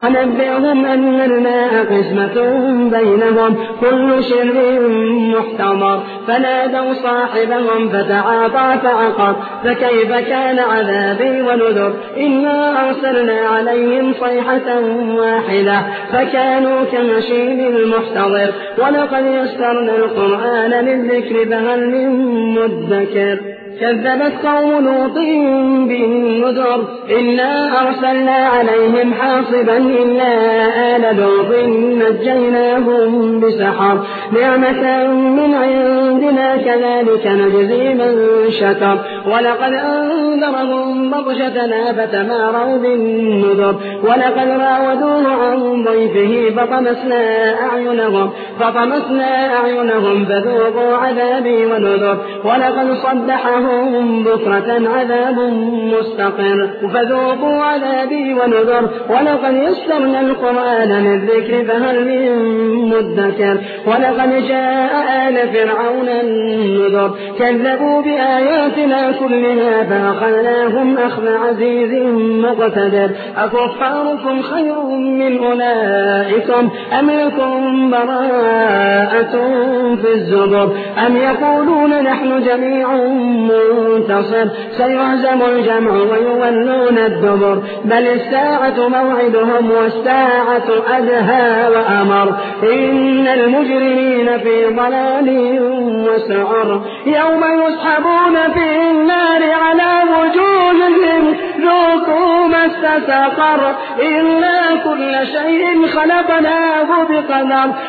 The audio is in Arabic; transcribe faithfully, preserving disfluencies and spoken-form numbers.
ونبئهم أن الماء قسمة بينهم كل شرب محتضر فنادوا صاحبهم فتعاطى فعقر فكيف كان عذابي ونذر إنا أرسلنا عليهم صيحة واحدة فكانوا كمشيب المحتضر ولقد يسرنا القرآن للذكر فهل من مدكر كذبت قوم لوط بالنذر إنا أرسلنا عليهم حاصبا إلا آل لوط نجيناهم بسحر نعمة من عندنا كذلك نجزي من شكر ولقد أنذرهم بطشتنا فتماروا بالنذر ولقد راودوه عن ضيفه فطمسنا أعينهم فطمسنا أعينهم فذوقوا عذابي ونذر ولقد صبحهم بكرة عذاب مستقر فذوقوا عذابي ونذر ولقد يسرنا القرآن للذكر فهل من مدكر ولقد جاء آل فرعون النذر كذبوا بآياتنا كلها فأخذناهم أخذ عزيز مقتدر أكفاركم خير من أولئكم أم لكم براءة في الزبر أم يقولون نحن جميع منتصر سيهزم الجمع ويولون الدبر بل الساعة موعدهم والساعة أدهى وأمر إن المجرمين في ضلال وسعر يوم يسحبون في النار على وجوههم ذوقوا مس سقر إنا كل شيء خلقناه بقدر